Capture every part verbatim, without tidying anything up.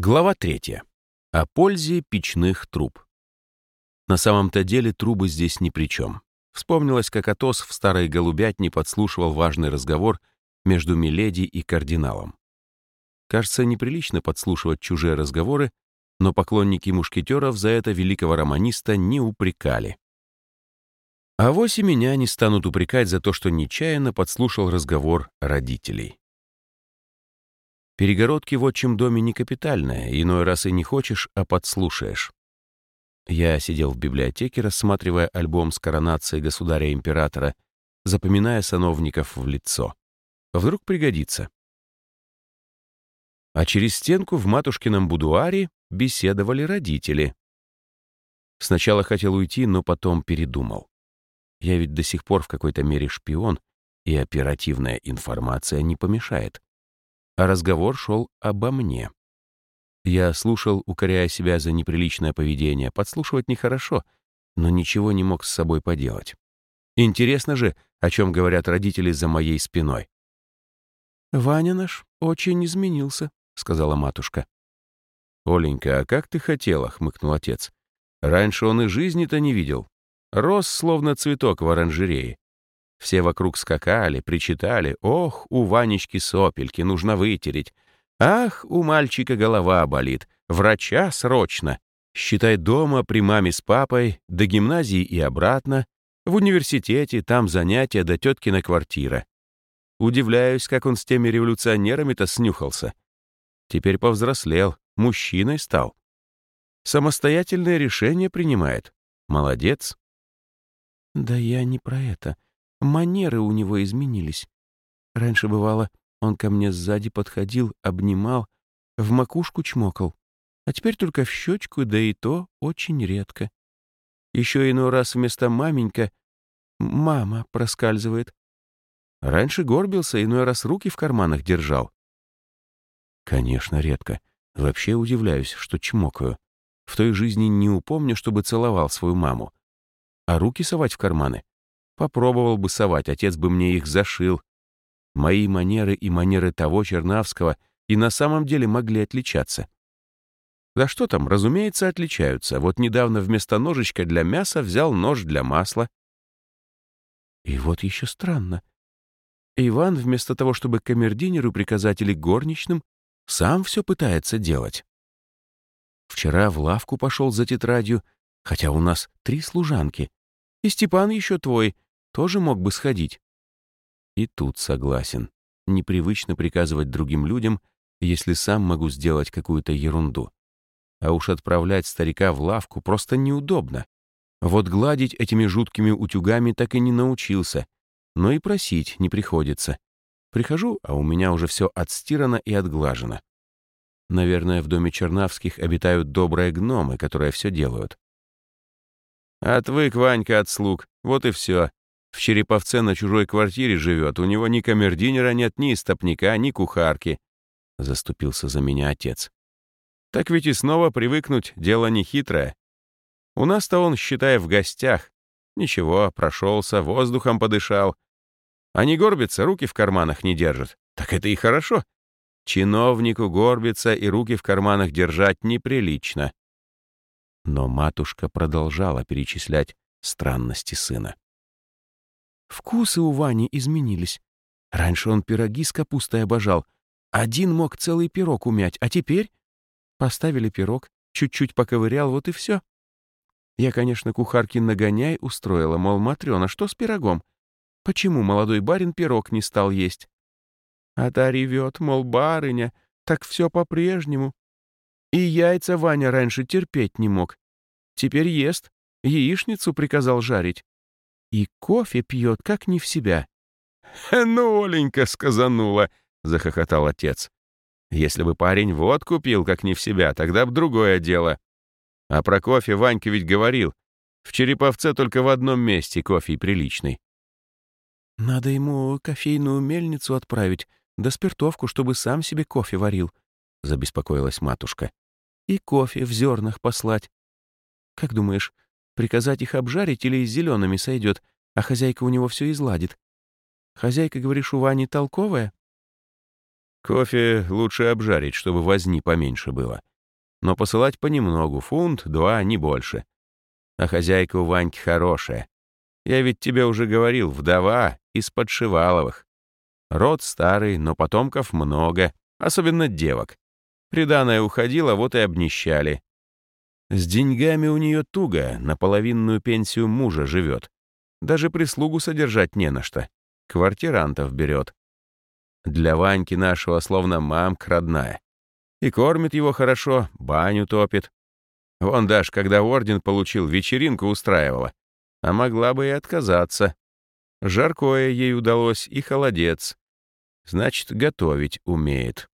Глава третья. О пользе печных труб. На самом-то деле трубы здесь ни при чем. Вспомнилось, как Атос в старой голубятне подслушивал важный разговор между Миледи и кардиналом. Кажется, неприлично подслушивать чужие разговоры, но поклонники мушкетеров за это великого романиста не упрекали. А вось и меня не станут упрекать за то, что нечаянно подслушал разговор родителей. Перегородки в отчим доме не капитальные, иной раз и не хочешь, а подслушаешь. Я сидел в библиотеке, рассматривая альбом с коронацией государя-императора, запоминая сановников в лицо. Вдруг пригодится. А через стенку в матушкином будуаре беседовали родители. Сначала хотел уйти, но потом передумал. Я ведь до сих пор в какой-то мере шпион, и оперативная информация не помешает. А разговор шел обо мне. Я слушал, укоряя себя за неприличное поведение. Подслушивать нехорошо, но ничего не мог с собой поделать. Интересно же, о чем говорят родители за моей спиной. «Ваня наш очень изменился», — сказала матушка. «Оленька, а как ты хотела?» — хмыкнул отец. «Раньше он и жизни-то не видел. Рос, словно цветок в оранжерее. Все вокруг скакали, причитали. Ох, у Ванечки сопельки, нужно вытереть. Ах, у мальчика голова болит. Врача срочно. Считай, дома при маме с папой, до гимназии и обратно. В университете, там занятия, до теткина квартира. Удивляюсь, как он с теми революционерами-то снюхался. Теперь повзрослел, мужчиной стал. Самостоятельное решение принимает. Молодец». «Да я не про это. Манеры у него изменились. Раньше, бывало, он ко мне сзади подходил, обнимал, в макушку чмокал. А теперь только в щечку, да и то очень редко. Еще иной раз вместо «маменька» «мама» проскальзывает. Раньше горбился, иной раз руки в карманах держал. Конечно, редко. Вообще удивляюсь, что чмокаю. В той жизни не упомню, чтобы целовал свою маму. А руки совать в карманы? Попробовал бы совать, отец бы мне их зашил. Мои манеры и манеры того Чернавского и на самом деле могли отличаться. Да что там, разумеется, отличаются. Вот недавно вместо ножичка для мяса взял нож для масла. И вот еще странно. Иван, вместо того, чтобы камердинеру приказать или горничным, сам все пытается делать. Вчера в лавку пошел за тетрадью, хотя у нас три служанки. И Степан еще твой, тоже мог бы сходить. И тут согласен. Непривычно приказывать другим людям, если сам могу сделать какую-то ерунду. А уж отправлять старика в лавку просто неудобно. Вот гладить этими жуткими утюгами так и не научился. Но и просить не приходится. Прихожу, а у меня уже все отстирано и отглажено. Наверное, в доме Чернавских обитают добрые гномы, которые все делают. Отвык Ванька от слуг, вот и все. В Череповце на чужой квартире живет, у него ни камердинера нет, ни истопника, ни кухарки. Заступился за меня отец. Так ведь и снова привыкнуть, дело нехитрое. У нас-то он, считай, в гостях. Ничего, прошелся, воздухом подышал. А не горбится, руки в карманах не держит. Так это и хорошо. Чиновнику горбиться и руки в карманах держать неприлично. Но матушка продолжала перечислять странности сына. Вкусы у Вани изменились. Раньше он пироги с капустой обожал. Один мог целый пирог умять, а теперь поставили пирог, чуть-чуть поковырял, вот и все. Я, конечно, кухарке нагоняй устроила, мол, Матрена, что с пирогом? Почему молодой барин пирог не стал есть? А та ревет, мол, барыня, так все по-прежнему. И яйца Ваня раньше терпеть не мог. Теперь ест, яичницу приказал жарить. И кофе пьет, как не в себя. «Ну, Оленька сказанула», — захохотал отец. «Если бы парень водку пил, как не в себя, тогда б другое дело. А про кофе Ванька ведь говорил. В Череповце только в одном месте кофе приличный». «Надо ему кофейную мельницу отправить, да спиртовку, чтобы сам себе кофе варил», — забеспокоилась матушка. «И кофе в зернах послать. Как думаешь, приказать их обжарить или с зелеными сойдет, а хозяйка у него все изладит? Хозяйка, говоришь, у Вани толковая?» «Кофе лучше обжарить, чтобы возни поменьше было. Но посылать понемногу, фунт, два, не больше. А хозяйка у Ваньки хорошая. Я ведь тебе уже говорил, вдова из Подшиваловых. Род старый, но потомков много, особенно девок. Приданое уходило, вот и обнищали. С деньгами у нее туго, на половинную пенсию мужа живет. Даже прислугу содержать не на что. Квартирантов берет. Для Ваньки нашего словно мамка родная. И кормит его хорошо, баню топит. Вон даже, когда орден получил, вечеринку устраивала. А могла бы и отказаться. Жаркое ей удалось и холодец. Значит, готовить умеет.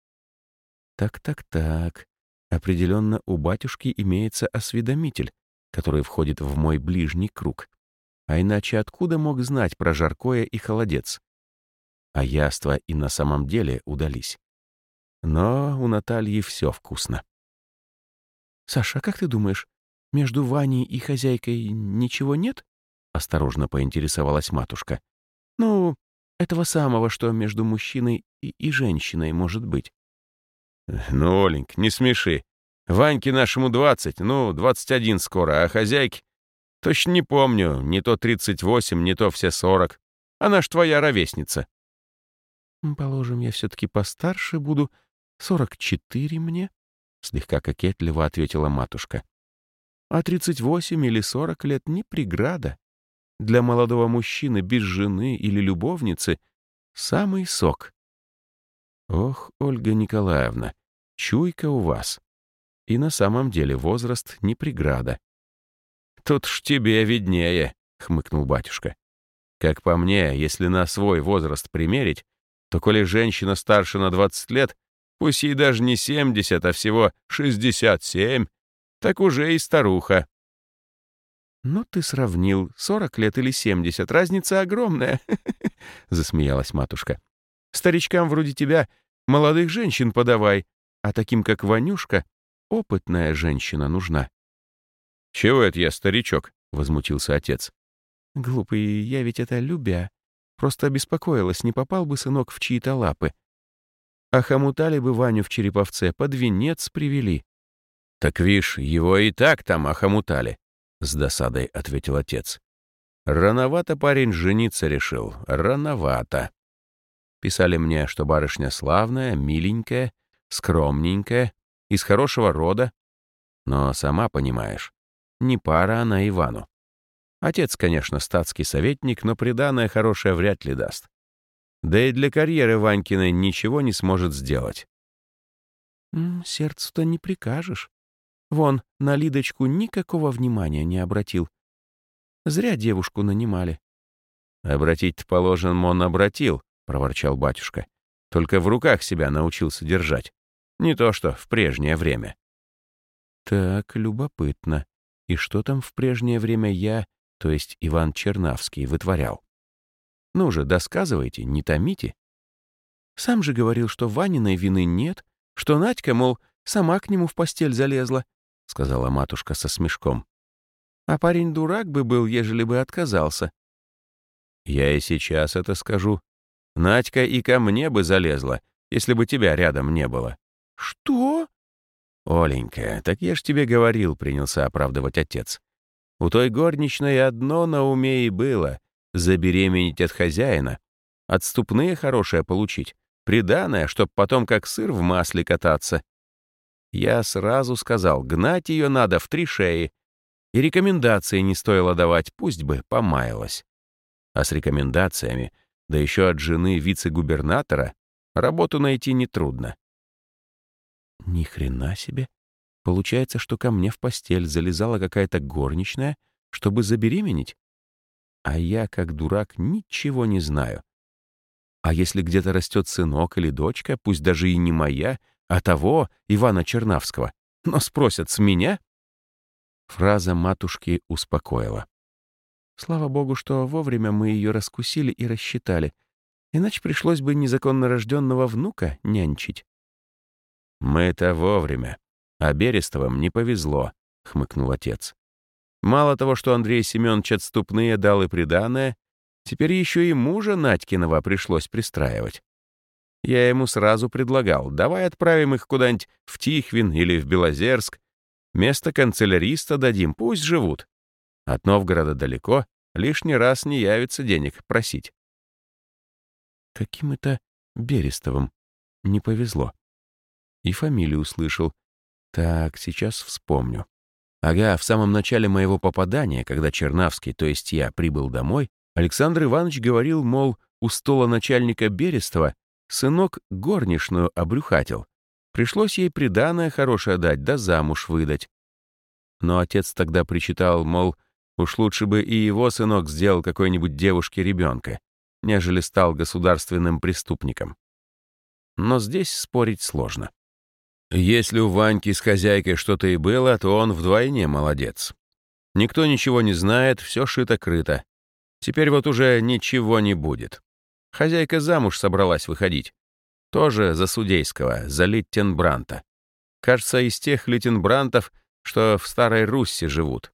Так-так-так. Определенно у батюшки имеется осведомитель, который входит в мой ближний круг. А иначе откуда мог знать про жаркое и холодец? А яства и на самом деле удались. Но у Натальи все вкусно. «Саша, а как ты думаешь, между Ваней и хозяйкой ничего нет?» — осторожно поинтересовалась матушка. «Ну, этого самого, что между мужчиной и, и женщиной может быть». «Ну, Оленька, не смеши. Ваньке нашему двадцать, ну, двадцать один скоро, а хозяйке... Точно не помню, не то тридцать восемь, не то все сорок. Она ж твоя ровесница». «Положим, я все-таки постарше буду. Сорок четыре мне?» — слегка кокетливо ответила матушка. «А тридцать восемь или сорок лет не преграда. Для молодого мужчины без жены или любовницы самый сок». «Ох, Ольга Николаевна, чуйка у вас. И на самом деле возраст не преграда». «Тут ж тебе виднее», — хмыкнул батюшка. «Как по мне, если на свой возраст примерить, то коли женщина старше на двадцать лет, пусть ей даже не семьдесят, а всего шестьдесят семь, так уже и старуха». «Ну ты сравнил, сорок лет или семьдесят, разница огромная», — засмеялась матушка. «Старичкам вроде тебя молодых женщин подавай, а таким, как Ванюшка, опытная женщина нужна». «Чего это я, старичок?» — возмутился отец. «Глупый, я ведь это любя. Просто обеспокоилась, не попал бы сынок в чьи-то лапы. А хомутали бы Ваню в Череповце, под венец привели». «Так вишь, его и так там охомутали», — с досадой ответил отец. «Рановато парень жениться решил, рановато. Писали мне, что барышня славная, миленькая, скромненькая, из хорошего рода. Но сама понимаешь, не пара она Ивану. Отец, конечно, статский советник, но приданое хорошее вряд ли даст. Да и для карьеры Ванькиной ничего не сможет сделать». «Сердцу-то не прикажешь. Вон, на Лидочку никакого внимания не обратил. Зря девушку нанимали». «Обратить-то, положим, он обратил», — проворчал батюшка. «Только в руках себя научился держать. Не то что в прежнее время». «Так, любопытно. И что там в прежнее время я, то есть Иван Чернавский, вытворял? Ну же, досказывайте, не томите. Сам же говорил, что Ваниной вины нет, что Надька, мол, сама к нему в постель залезла», — сказала матушка со смешком. «А парень дурак бы был, ежели бы отказался». «Я и сейчас это скажу. Надька и ко мне бы залезла, если бы тебя рядом не было». «Что?» «Оленька, так я ж тебе говорил», — принялся оправдывать отец. «У той горничной одно на уме и было — забеременеть от хозяина, отступные хорошее получить, приданое, чтоб потом как сыр в масле кататься. Я сразу сказал, гнать ее надо в три шеи, и рекомендации не стоило давать, пусть бы помаялась. А с рекомендациями, да еще от жены вице-губернатора, работу найти нетрудно». Ни хрена себе. Получается, что ко мне в постель залезала какая-то горничная, чтобы забеременеть? А я, как дурак, ничего не знаю. А если где-то растет сынок или дочка, пусть даже и не моя, а того, Ивана Чернавского, но спросят с меня? Фраза матушки успокоила. Слава богу, что вовремя мы ее раскусили и рассчитали, иначе пришлось бы незаконно рожденного внука нянчить. «Мы-то вовремя, а Берестовым не повезло», — хмыкнул отец. «Мало того, что Андрей Семенович отступные дал и приданое, теперь еще и мужа Надькиного пришлось пристраивать. Я ему сразу предлагал, давай отправим их куда-нибудь в Тихвин или в Белозерск. Место канцеляриста дадим, пусть живут. От Новгорода далеко, лишний раз не явится денег просить. Каким это Берестовым? Не повезло. И фамилию услышал. Так, сейчас вспомню. Ага, в самом начале моего попадания, когда Чернавский, то есть я, прибыл домой, Александр Иванович говорил, мол, у стола начальника Берестова сынок горничную обрюхатил. Пришлось ей приданое хорошее дать, да замуж выдать. Но отец тогда причитал, мол, уж лучше бы и его сынок сделал какой-нибудь девушке ребенка, нежели стал государственным преступником. Но здесь спорить сложно. Если у Ваньки с хозяйкой что-то и было, то он вдвойне молодец. Никто ничего не знает, все шито-крыто. Теперь вот уже ничего не будет. Хозяйка замуж собралась выходить. Тоже за судейского, за Литтенбранта. Кажется, из тех Литтенбрантов, что в Старой Руссе живут.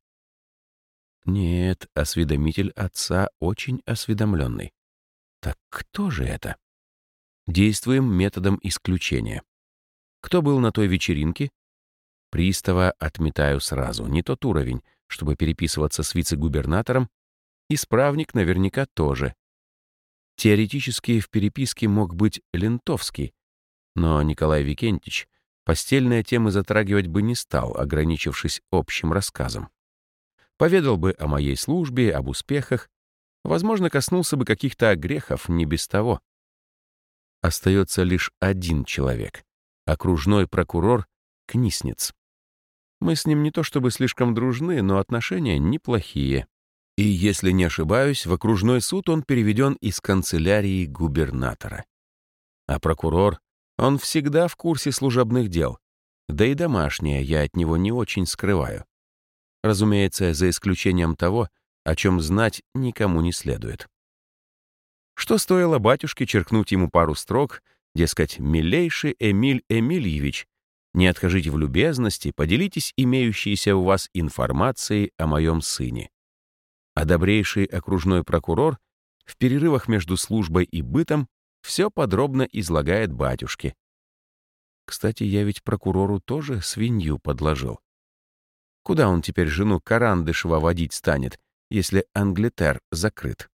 Нет, осведомитель отца очень осведомленный. Так кто же это? Действуем методом исключения. Кто был на той вечеринке? Пристава отметаю сразу. Не тот уровень, чтобы переписываться с вице-губернатором. Исправник наверняка тоже. Теоретически в переписке мог быть Лентовский, но Николай Викентьевич постельные темы затрагивать бы не стал, ограничившись общим рассказом. Поведал бы о моей службе, об успехах, возможно, коснулся бы каких-то огрехов, не без того. Остается лишь один человек — окружной прокурор Книсниц. Мы с ним не то чтобы слишком дружны, но отношения неплохие. И, если не ошибаюсь, в окружной суд он переведен из канцелярии губернатора. А прокурор, он всегда в курсе служебных дел. Да и домашнее я от него не очень скрываю. Разумеется, за исключением того, о чем знать никому не следует. Что стоило батюшке черкнуть ему пару строк, дескать, «Милейший Эмиль Эмильевич, не откажите в любезности, поделитесь имеющейся у вас информацией о моем сыне». А добрейший окружной прокурор в перерывах между службой и бытом все подробно излагает батюшке. Кстати, я ведь прокурору тоже свинью подложил. Куда он теперь жену Карандышева водить станет, если Англитер закрыт?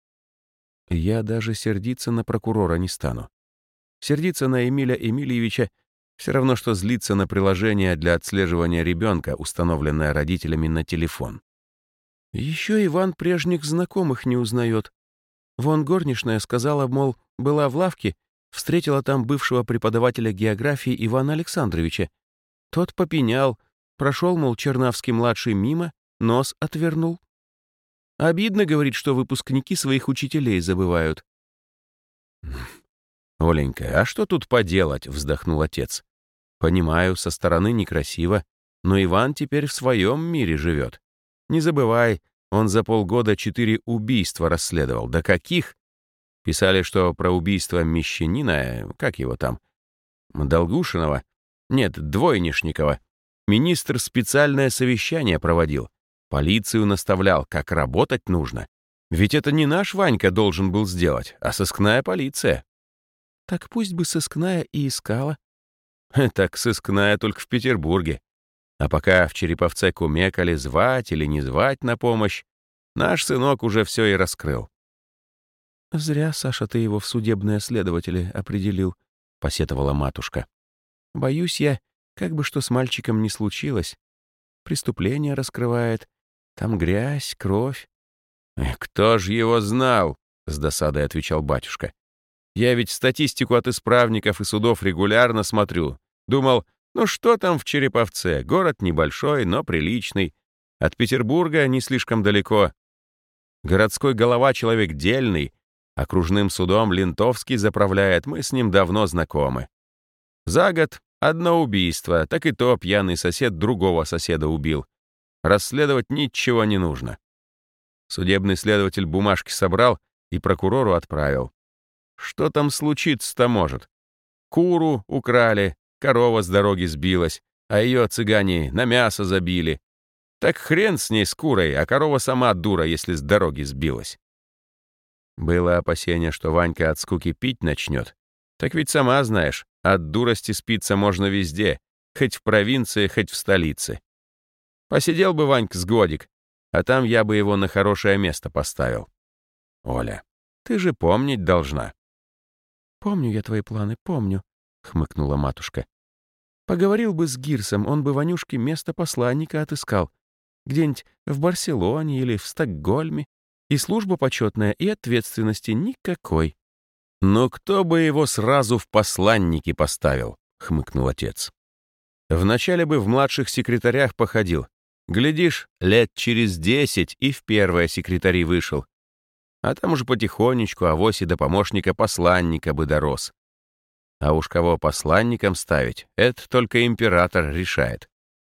Я даже сердиться на прокурора не стану. Сердиться на Эмиля Эмильевича все равно, что злиться на приложение для отслеживания ребенка, установленное родителями на телефон. Еще Иван прежних знакомых не узнает. Вон горничная сказала, мол, была в лавке, встретила там бывшего преподавателя географии Ивана Александровича. Тот попенял, прошел, мол, Чернавский-младший мимо, нос отвернул. Обидно, говорит, что выпускники своих учителей забывают. «Оленька, а что тут поделать?» — вздохнул отец. «Понимаю, со стороны некрасиво, но Иван теперь в своем мире живет. Не забывай, он за полгода четыре убийства расследовал. Да каких? Писали, что про убийство мещанина, как его там, Долгушинова, нет, Двойнишникова, министр специальное совещание проводил, полицию наставлял, как работать нужно. Ведь это не наш Ванька должен был сделать, а сыскная полиция». «Так пусть бы сыскная и искала». «Так сыскная только в Петербурге. А пока в Череповце кумекали, звать или не звать на помощь, наш сынок уже все и раскрыл». «Зря, Саша, ты его в судебные следователи определил», — посетовала матушка. «Боюсь я, как бы что с мальчиком ни случилось. Преступление раскрывает, там грязь, кровь». «Кто ж его знал?» — с досадой отвечал батюшка. «Я ведь статистику от исправников и судов регулярно смотрю. Думал, ну что там в Череповце? Город небольшой, но приличный. От Петербурга не слишком далеко. Городской голова человек дельный. Окружным судом Лентовский заправляет, мы с ним давно знакомы. За год одно убийство, так и то пьяный сосед другого соседа убил. Расследовать ничего не нужно». Судебный следователь бумажки собрал и прокурору отправил. Что там случиться-то может? Куру украли, корова с дороги сбилась, а ее цыгане на мясо забили. Так хрен с ней, с курой, а корова сама дура, если с дороги сбилась. Было опасение, что Ванька от скуки пить начнет. Так ведь сама знаешь, от дурости спиться можно везде, хоть в провинции, хоть в столице. Посидел бы Ванька с годик, а там я бы его на хорошее место поставил. Оля, ты же помнить должна. «Помню я твои планы, помню», — хмыкнула матушка. «Поговорил бы с Гирсом, он бы Ванюшке место посланника отыскал. Где-нибудь в Барселоне или в Стокгольме. И служба почетная, и ответственности никакой». «Но кто бы его сразу в посланники поставил?» — хмыкнул отец. «Вначале бы в младших секретарях походил. Глядишь, лет через десять и в первые секретари вышел. А там уже потихонечку авось и до помощника посланника бы дорос. А уж кого посланником ставить, это только император решает».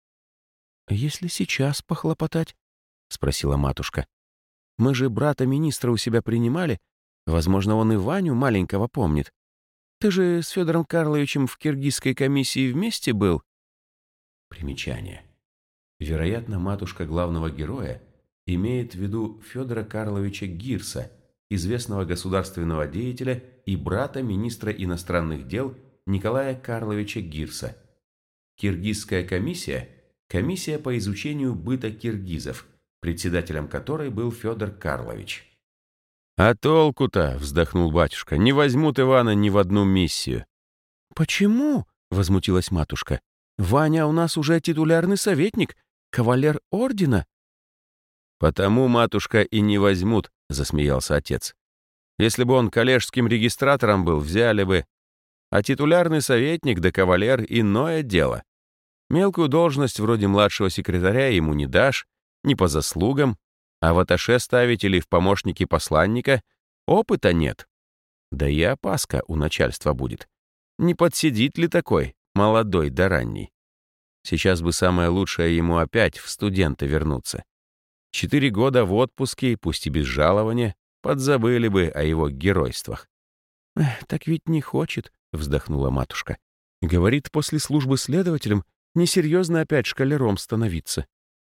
«Если сейчас похлопотать?» — спросила матушка. «Мы же брата министра у себя принимали. Возможно, он и Ваню маленького помнит. Ты же с Федором Карловичем в киргизской комиссии вместе был?» Примечание. Вероятно, матушка главного героя имеет в виду Федора Карловича Гирса, известного государственного деятеля и брата министра иностранных дел Николая Карловича Гирса. Киргизская комиссия – комиссия по изучению быта киргизов, председателем которой был Федор Карлович. «А толку-то, — вздохнул батюшка, — не возьмут Ивана ни в одну миссию». «Почему?» — возмутилась матушка. «Ваня у нас уже титулярный советник, кавалер ордена». «Потому, матушка, и не возьмут», — засмеялся отец. «Если бы он коллежским регистратором был, взяли бы. А титулярный советник да кавалер — иное дело. Мелкую должность вроде младшего секретаря ему не дашь, не по заслугам, а в атташе ставить или в помощники посланника опыта нет. Да и опаска у начальства будет. Не подсидит ли такой, молодой да ранний? Сейчас бы самое лучшее ему опять в студенты вернуться. Четыре года в отпуске, пусть и без жалования, подзабыли бы о его геройствах». «Эх, так ведь не хочет», — вздохнула матушка. «Говорит, после службы следователем несерьезно опять школяром становиться».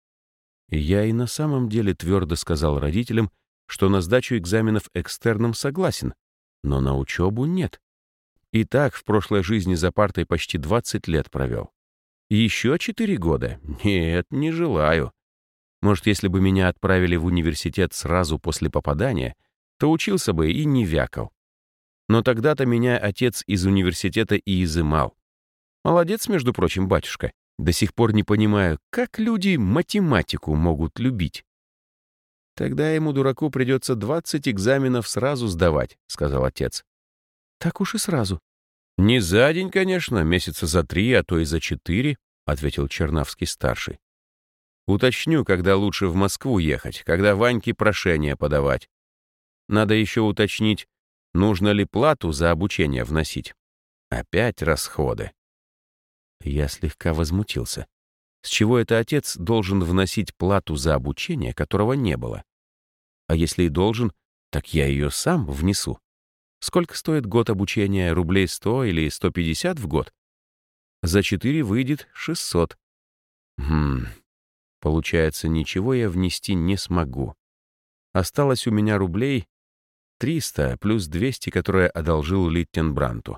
Я и на самом деле твердо сказал родителям, что на сдачу экзаменов экстерном согласен, но на учебу нет. И так в прошлой жизни за партой почти двадцать лет провел. И еще четыре года? Нет, не желаю. Может, если бы меня отправили в университет сразу после попадания, то учился бы и не вякал. Но тогда-то меня отец из университета и изымал. Молодец, между прочим, батюшка. До сих пор не понимаю, как люди математику могут любить. «Тогда ему, дураку, придется двадцать экзаменов сразу сдавать», — сказал отец. «Так уж и сразу». «Не за день, конечно, месяца за три, а то и за четыре», — ответил Чернавский-старший. «Уточню, когда лучше в Москву ехать, когда Ваньке прошение подавать. Надо еще уточнить, нужно ли плату за обучение вносить. Опять расходы». Я слегка возмутился. С чего это отец должен вносить плату за обучение, которого не было? А если и должен, так я ее сам внесу. Сколько стоит год обучения? Рублей сто или сто пятьдесят в год? За четыре выйдет шестьсот. Хм, получается, ничего я внести не смогу. Осталось у меня рублей триста плюс двести, которые одолжил Литтенбранту.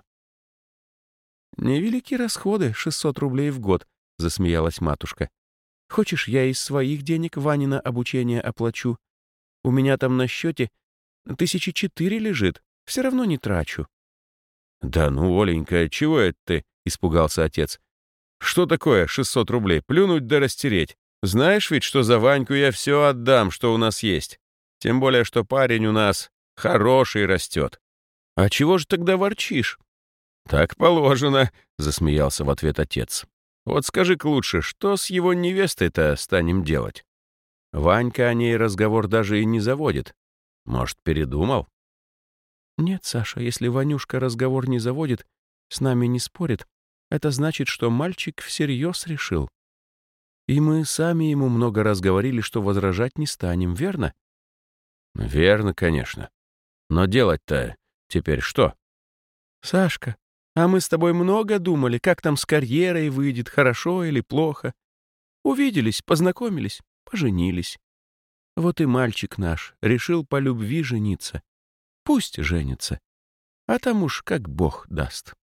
«Невелики расходы, шестьсот рублей в год», — засмеялась матушка. «Хочешь, я из своих денег Ванина обучение оплачу? У меня там на счете тысячи четыре лежит, все равно не трачу». «Да ну, Оленька, чего это ты?» — испугался отец. «Что такое шестьсот рублей? Плюнуть да растереть. Знаешь ведь, что за Ваньку я все отдам, что у нас есть. Тем более, что парень у нас хороший растет». «А чего же тогда ворчишь?» «Так положено», — засмеялся в ответ отец. «Вот скажи-ка лучше, что с его невестой-то станем делать? Ванька о ней разговор даже и не заводит. Может, передумал?» «Нет, Саша, если Ванюшка разговор не заводит, с нами не спорит, это значит, что мальчик всерьез решил. И мы сами ему много раз говорили, что возражать не станем, верно?» «Верно, конечно. Но делать-то теперь что?» «Сашка, а мы с тобой много думали, как там с карьерой выйдет, хорошо или плохо. Увиделись, познакомились, поженились. Вот и мальчик наш решил по любви жениться. Пусть женится. А там уж как бог даст.